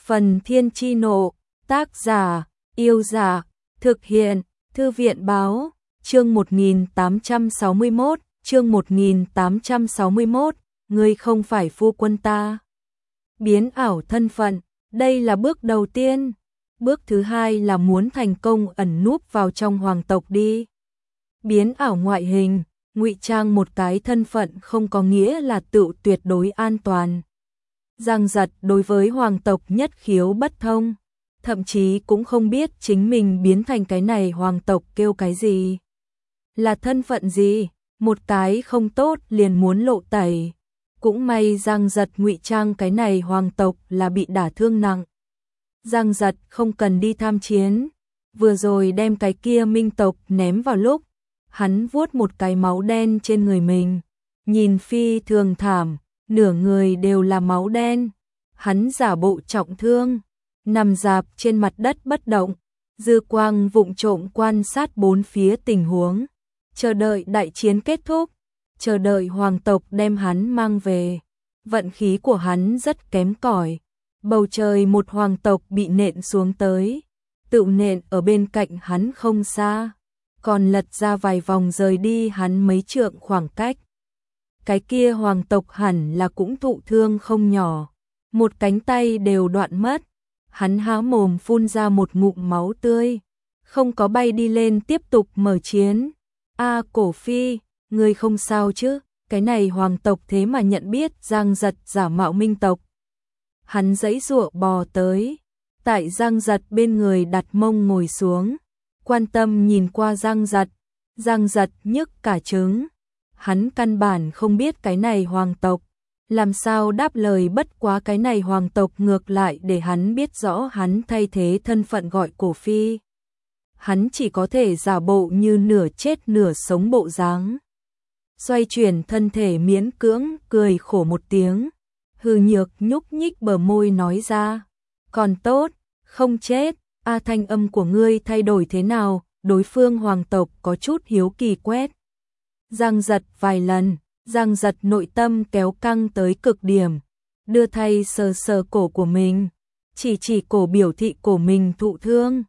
Phần Thiên Chi Nộ, tác giả, Yêu Giả, thực hiện, Thư viện Báo, chương 1861, chương 1861, ngươi không phải phu quân ta. Biến ảo thân phận, đây là bước đầu tiên. Bước thứ hai là muốn thành công ẩn núp vào trong hoàng tộc đi. Biến ảo ngoại hình, ngụy trang một cái thân phận không có nghĩa là tự tuyệt đối an toàn. Giang Giật đối với hoàng tộc nhất khiếu bất thông, thậm chí cũng không biết chính mình biến thành cái này hoàng tộc kêu cái gì. Là thân phận gì, một cái không tốt liền muốn lộ tẩy. Cũng may Giang Giật ngụy trang cái này hoàng tộc là bị đả thương nặng. Giang Giật không cần đi tham chiến, vừa rồi đem cái kia minh tộc ném vào lúc, hắn vuốt một cái máu đen trên người mình, nhìn phi thường thảm, nửa người đều là máu đen. Hắn giả bộ trọng thương, nằm rạp trên mặt đất bất động, dư quang vụng trộm quan sát bốn phía tình huống, chờ đợi đại chiến kết thúc, chờ đợi hoàng tộc đem hắn mang về. Vận khí của hắn rất kém cỏi. Bầu trời một hoàng tộc bị nện xuống tới, tự nện ở bên cạnh hắn không xa, còn lật ra vài vòng rời đi hắn mấy trượng khoảng cách. Cái kia hoàng tộc hẳn là cũng thụ thương không nhỏ, một cánh tay đều đoạn mất, hắn há mồm phun ra một ngụm máu tươi, không có bay đi lên tiếp tục mở chiến. A Cổ Phi, ngươi không sao chứ? Cái này hoàng tộc thế mà nhận biết Giang Giật giả mạo minh tộc. Hắn giãy giụa bò tới, tại Giang Giật bên người đặt mông ngồi xuống, quan tâm nhìn qua Giang Giật. Giang Giật nhức cả trứng, hắn căn bản không biết cái này hoàng tộc, làm sao đáp lời, bất quá cái này hoàng tộc ngược lại để hắn biết rõ hắn thay thế thân phận gọi Cổ Phi. Hắn chỉ có thể giả bộ như nửa chết nửa sống bộ dáng. Xoay chuyển thân thể miễn cưỡng cười khổ một tiếng, hư nhược nhúc nhích bờ môi nói ra, còn tốt, không chết. A, thanh âm của ngươi thay đổi thế nào? Đối phương hoàng tộc có chút hiếu kỳ quét Giang Giật vài lần. Giang Giật nội tâm kéo căng tới cực điểm, đưa tay sờ sờ cổ của mình, chỉ cổ biểu thị cổ mình thụ thương.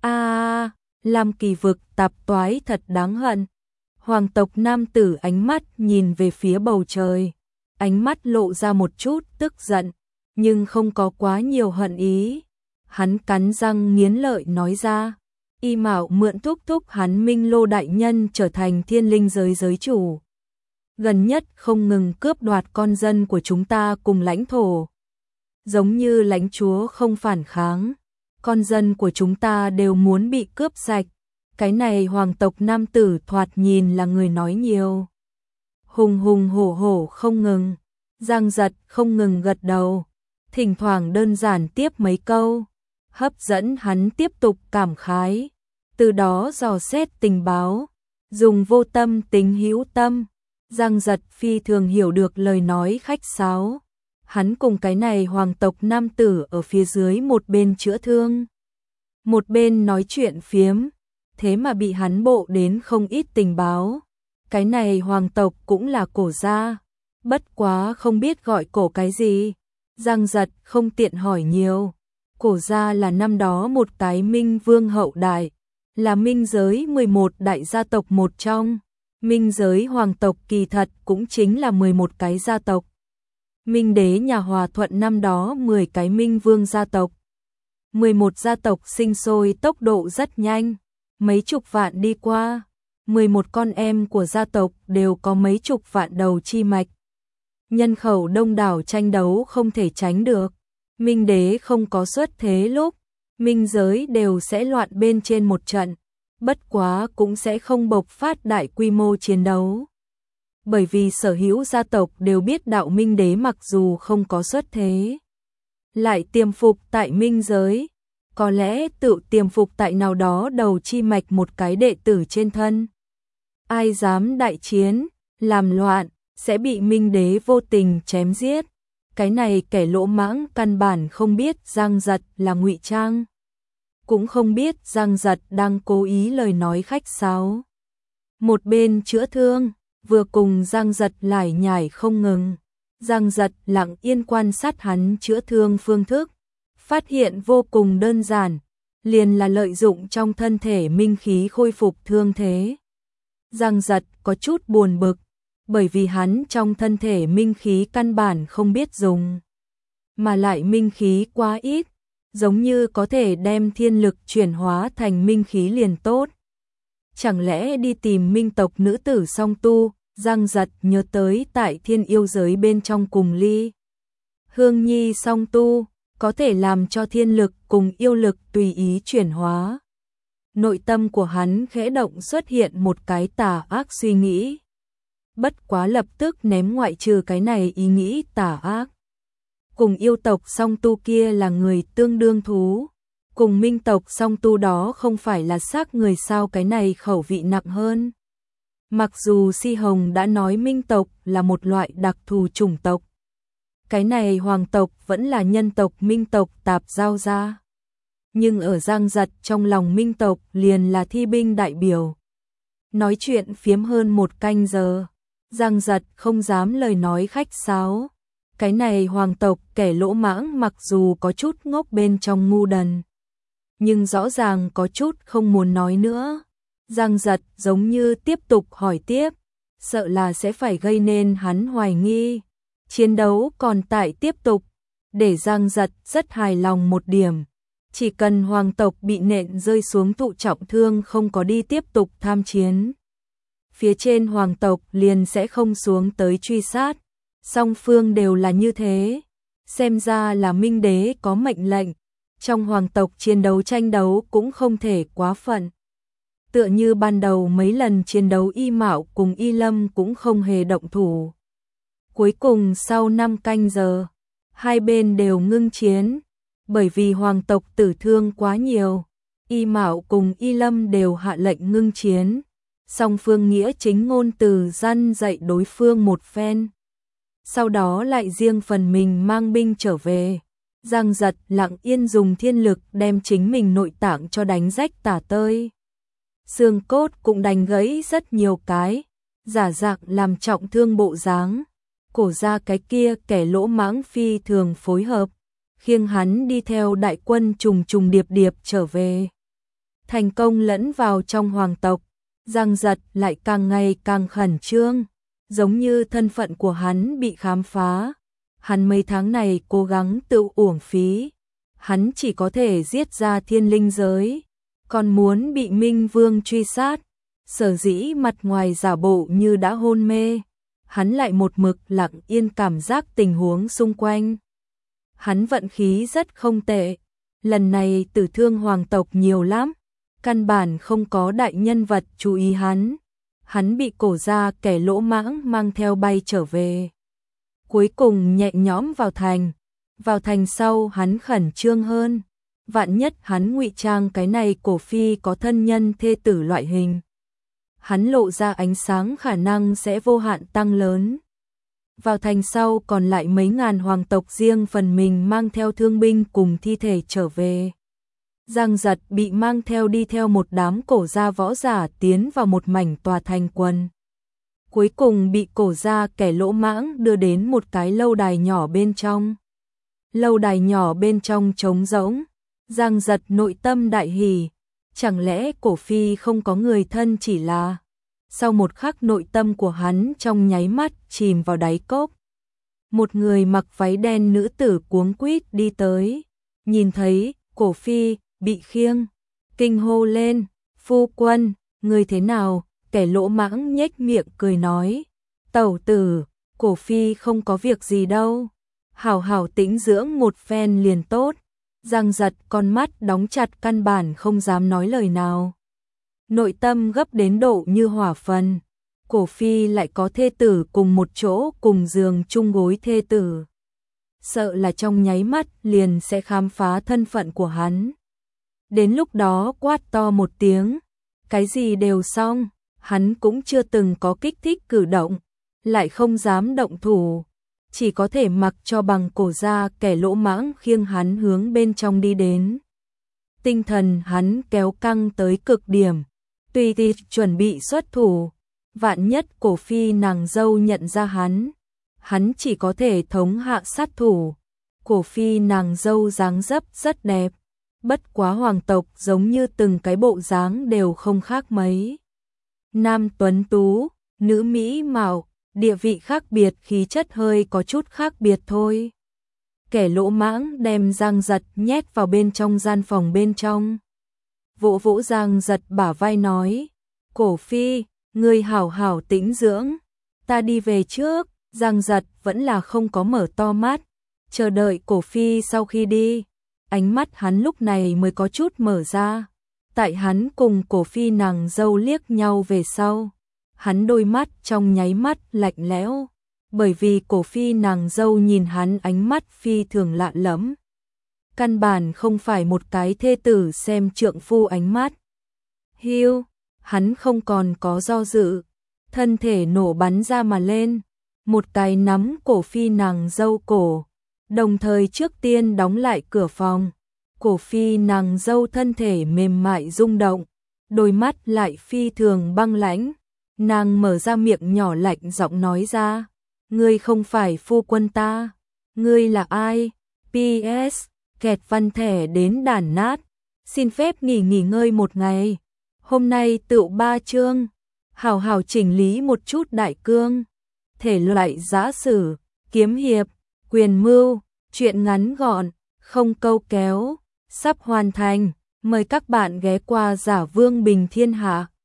A, Lam Kỳ Vực tạp toái thật đáng hận. Hoàng tộc nam tử ánh mắt nhìn về phía bầu trời, ánh mắt lộ ra một chút tức giận, nhưng không có quá nhiều hận ý. Hắn cắn răng nghiến lợi nói ra, y mạo mượn thúc thúc hắn Minh Lô đại nhân trở thành thiên linh giới giới chủ. Gần nhất không ngừng cướp đoạt con dân của chúng ta cùng lãnh thổ. Giống như lãnh chúa không phản kháng, con dân của chúng ta đều muốn bị cướp sạch. Cái này hoàng tộc nam tử thoạt nhìn là người nói nhiều, hùng hùng hổ hổ không ngừng. Giang Giật không ngừng gật đầu, thỉnh thoảng đơn giản tiếp mấy câu, hấp dẫn hắn tiếp tục cảm khái, từ đó dò xét tình báo, dùng vô tâm tính hữu tâm. Giang Giật phi thường hiểu được lời nói khách sáo. Hắn cùng cái này hoàng tộc nam tử ở phía dưới một bên chữa thương, một bên nói chuyện phiếm, thế mà bị hắn bộ đến không ít tình báo. Cái này hoàng tộc cũng là Cổ gia, bất quá không biết gọi Cổ cái gì. Giang Giật không tiện hỏi nhiều. Cổ gia là năm đó một cái minh vương hậu đại, là minh giới 11 đại gia tộc một trong. Minh giới hoàng tộc kỳ thật cũng chính là 11 cái gia tộc. Minh đế nhà Hòa Thuận năm đó 10 cái minh vương gia tộc. 11 gia tộc sinh sôi tốc độ rất nhanh, mấy chục vạn đi qua. 11 con em của gia tộc đều có mấy chục vạn đầu chi mạch. Nhân khẩu đông đảo, tranh đấu không thể tránh được. Minh đế không có xuất thế lúc, minh giới đều sẽ loạn bên trên một trận, bất quá cũng sẽ không bộc phát đại quy mô chiến đấu. Bởi vì sở hữu gia tộc đều biết đạo minh đế mặc dù không có xuất thế, lại tiềm phục tại minh giới, có lẽ tự tiềm phục tại nào đó đầu chi mạch một cái đệ tử trên thân. Ai dám đại chiến, làm loạn, sẽ bị minh đế vô tình chém giết. Cái này kẻ lỗ mãng căn bản không biết Giang Giật là ngụy trang, cũng không biết Giang Giật đang cố ý lời nói khách sáo. Một bên chữa thương, vừa cùng Giang Giật lải nhải không ngừng. Giang Giật lặng yên quan sát hắn chữa thương phương thức, Phát hiện vô cùng đơn giản, liền là lợi dụng trong thân thể minh khí khôi phục thương thế. Giang Giật có chút buồn bực, bởi vì hắn trong thân thể minh khí căn bản không biết dùng, mà lại minh khí quá ít, giống như có thể đem thiên lực chuyển hóa thành minh khí liền tốt. Chẳng lẽ đi tìm minh tộc nữ tử song tu? Giang Giật nhớ tới tại thiên yêu giới bên trong cùng Ly Hương Nhi song tu, có thể làm cho thiên lực cùng yêu lực tùy ý chuyển hóa. Nội tâm của hắn khẽ động, xuất hiện một cái tà ác suy nghĩ. Bất quá lập tức ném ngoại trừ cái này ý nghĩ tà ác. Cùng yêu tộc song tu kia là người tương đương thú, cùng minh tộc song tu đó không phải là xác người sao, cái này khẩu vị nặng hơn. Mặc dù Si Hồng đã nói minh tộc là một loại đặc thù chủng tộc, cái này hoàng tộc vẫn là nhân tộc minh tộc tạp giao ra. Nhưng ở Giang Giật trong lòng minh tộc liền là thi binh đại biểu. Nói chuyện phiếm hơn một canh giờ, Giang Giật không dám lời nói khách sáo. Cái này hoàng tộc kẻ lỗ mãng mặc dù có chút ngốc bên trong ngu đần, nhưng rõ ràng có chút không muốn nói nữa. Giang Giật giống như tiếp tục hỏi tiếp, sợ là sẽ phải gây nên hắn hoài nghi. Chiến đấu còn tại tiếp tục, để Giang Giật rất hài lòng một điểm. Chỉ cần hoàng tộc bị nện rơi xuống thụ trọng thương không có đi tiếp tục tham chiến, phía trên hoàng tộc liền sẽ không xuống tới truy sát. Song phương đều là như thế, xem ra là minh đế có mệnh lệnh, trong hoàng tộc chiến đấu tranh đấu cũng không thể quá phận. Tựa như ban đầu mấy lần chiến đấu Y Mạo cùng Y Lâm cũng không hề động thủ. Cuối cùng sau 5 canh giờ, hai bên đều ngưng chiến, bởi vì hoàng tộc tử thương quá nhiều, Y Mạo cùng Y Lâm đều hạ lệnh ngưng chiến. Song phương nghĩa chính ngôn từ răn dạy đối phương một phen, sau đó lại riêng phần mình mang binh trở về. Giang Giật lặng yên dùng thiên lực đem chính mình nội tạng cho đánh rách tả tơi. Xương cốt cũng đánh gãy rất nhiều cái, giả dạng làm trọng thương bộ dáng. Cổ ra cái kia kẻ lỗ mãng phi thường phối hợp, khiêng hắn đi theo đại quân trùng trùng điệp điệp trở về. Thành công lẫn vào trong hoàng tộc, Giang Giật lại càng ngày càng khẩn trương, giống như thân phận của hắn bị khám phá. Hắn mấy tháng này cố gắng tự uổng phí, hắn chỉ có thể giết ra thiên linh giới, còn muốn bị Minh Vương truy sát. Sở dĩ mặt ngoài giả bộ như đã hôn mê, hắn lại một mực lặng yên cảm giác tình huống xung quanh. Hắn vận khí rất không tệ, lần này tử thương hoàng tộc nhiều lắm, căn bản không có đại nhân vật chú ý hắn. Hắn bị cổ ra kẻ lỗ mãng mang theo bay trở về. Cuối cùng nhẹ nhõm vào thành sau hắn khẩn trương hơn. Vạn nhất hắn ngụy trang cái này cổ phi có thân nhân thê tử loại hình, hắn lộ ra ánh sáng khả năng sẽ vô hạn tăng lớn. Vào thành sau còn lại mấy ngàn hoàng tộc riêng phần mình mang theo thương binh cùng thi thể trở về. Giang Giật bị mang theo đi theo một đám cổ gia võ giả tiến vào một mảnh tòa thành quân. Cuối cùng bị cổ gia kẻ lỗ mãng đưa đến một cái lâu đài nhỏ bên trong. Lâu đài nhỏ bên trong trống rỗng, Giang Giật nội tâm đại hỉ, chẳng lẽ cổ phi không có người thân chỉ là... Sau một khắc nội tâm của hắn trong nháy mắt chìm vào đáy cốc. Một người mặc váy đen nữ tử cuống quýt đi tới, nhìn thấy cổ phi bị khiêng, kinh hô lên, phu quân, người thế nào? Kẻ lỗ mãng nhếch miệng cười nói, tẩu tử, cổ phi không có việc gì đâu, hảo hảo tĩnh dưỡng một phen liền tốt. Giang Giật con mắt đóng chặt căn bản không dám nói lời nào. Nội tâm gấp đến độ như hỏa phần, cổ phi lại có thê tử cùng một chỗ cùng giường chung gối thê tử. Sợ là trong nháy mắt liền sẽ khám phá thân phận của hắn. Đến lúc đó quát to một tiếng, cái gì đều xong, hắn cũng chưa từng có kích thích cử động, lại không dám động thủ, chỉ có thể mặc cho bằng cổ ra kẻ lỗ mãng khiêng hắn hướng bên trong đi đến. Tinh thần hắn kéo căng tới cực điểm, tùy thì chuẩn bị xuất thủ, vạn nhất cổ phi nàng dâu nhận ra hắn chỉ có thể thống hạ sát thủ. Cổ phi nàng dâu dáng dấp rất đẹp, bất quá hoàng tộc giống như từng cái bộ dáng đều không khác mấy. Nam tuấn tú, nữ mỹ mạo, địa vị khác biệt, khí chất hơi có chút khác biệt thôi. Kẻ lỗ mãng đem Giang Giật nhét vào bên trong gian phòng bên trong. Vỗ vỗ Giang Giật bả vai nói, Cổ phi, ngươi hảo hảo tĩnh dưỡng, ta đi về trước. Giang Giật vẫn là không có mở to mắt, chờ đợi Cổ phi sau khi đi, ánh mắt hắn lúc này mới có chút mở ra. Tại hắn cùng Cổ phi nàng dâu liếc nhau về sau, hắn đôi mắt trong nháy mắt lạnh lẽo, bởi vì Cổ phi nàng dâu nhìn hắn ánh mắt phi thường lạ lẫm. Căn bản không phải một cái thê tử xem trượng phu ánh mắt. Hiu, hắn không còn có do dự, thân thể nổ bắn ra mà lên, một cái nắm Cổ phi nàng dâu cổ, đồng thời trước tiên đóng lại cửa phòng. Cổ phi nàng dâu thân thể mềm mại rung động, đôi mắt lại phi thường băng lãnh, nàng mở ra miệng nhỏ lạnh giọng nói ra, ngươi không phải phu quân ta, ngươi là ai? PS, kẹt văn thẻ đến đàn nát, xin phép nghỉ ngơi một ngày, hôm nay tựu 3 chương, hào hào chỉnh lý một chút đại cương, thể loại giã sử, kiếm hiệp, quyền mưu, truyện ngắn gọn, không câu kéo, sắp hoàn thành, mời các bạn ghé qua Giả Vương Bình Thiên Hạ.